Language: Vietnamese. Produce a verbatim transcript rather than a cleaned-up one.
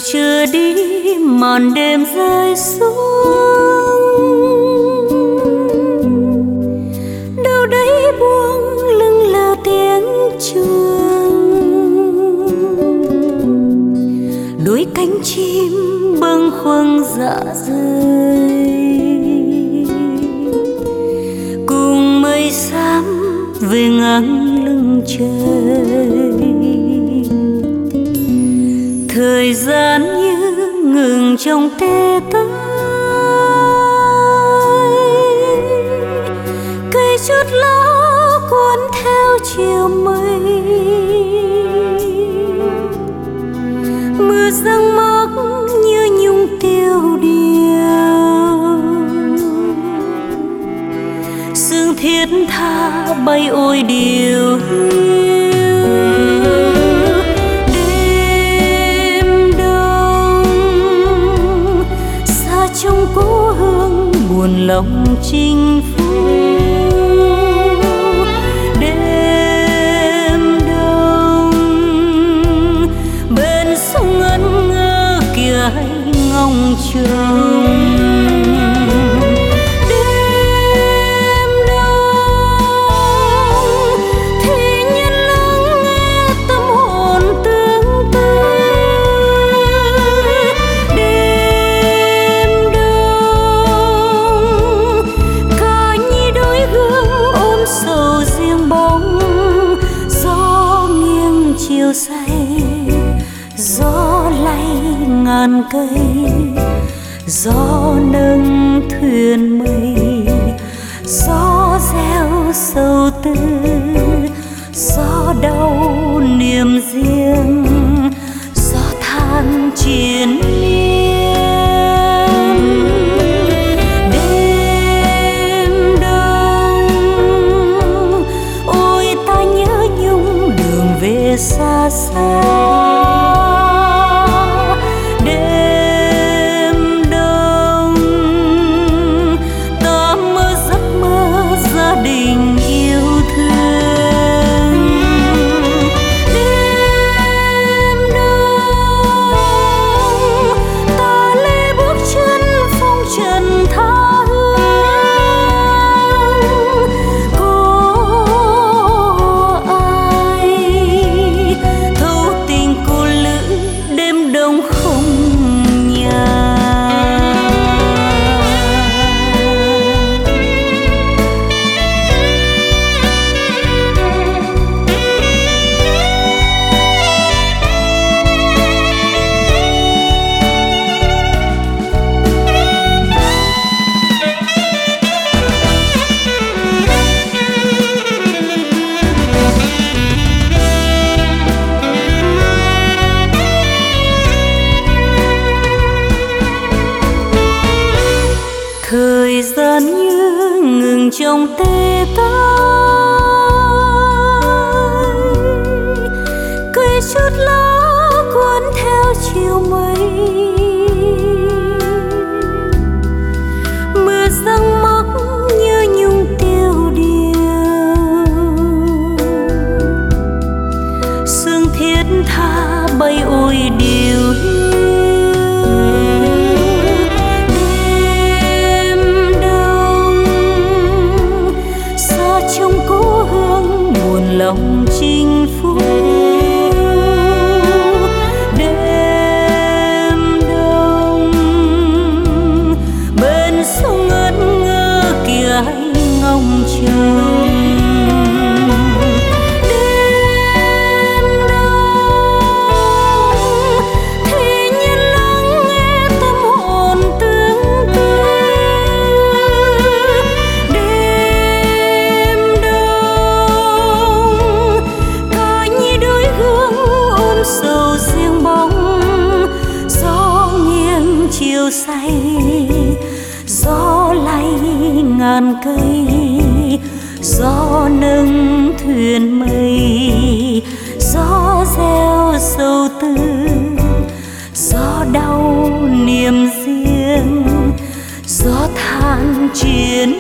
chưa đi màn đêm rơi xuống, đâu đấy buông lưng lờ tiếng chuông, đôi cánh chim bâng khuâng dạ rơi, cùng mây xám về ngang lưng trời. Thời gian như ngừng trong tê tái, cây chút lá cuốn theo chiều mây, mưa giăng mắc như nhung tiêu điều, sương thiết tha bay ôi điều hiu. Trong cố hương buồn lòng chinh phu, đêm đông bên sông ngân ngơ kia hay ngóng trông. Đêm đông thì nhân lắng nghe tâm hồn tương tư. Sầu riêng bóng gió nghiêng chiều say, gió lay ngàn cây, gió nâng thuyền mây, gió reo sầu tư, gió đau niềm riêng, gió than triền miên. Xa xa đêm đông ta mơ giấc mơ gia đình yêu thương. Đêm đông ta lê bước chân phong trần tha hương. Thời gian như ngừng trong tê tái, cây chút lá cuốn theo chiều mây, mưa giăng mắc như nhung tiêu điều, sương thiết tha bay ôi điều hiu. Lòng chinh phu đêm đông bên sông ngân ngơ kia hay ngóng trông. Đêm đông thì nhân lắng nghe tâm hồn tương tư. Sầu riêng bóng gió nghiêng chiều say, gió lay ngàn cây, gió nâng thuyền mây, gió reo sầu tư, gió đau niềm riêng, gió than triền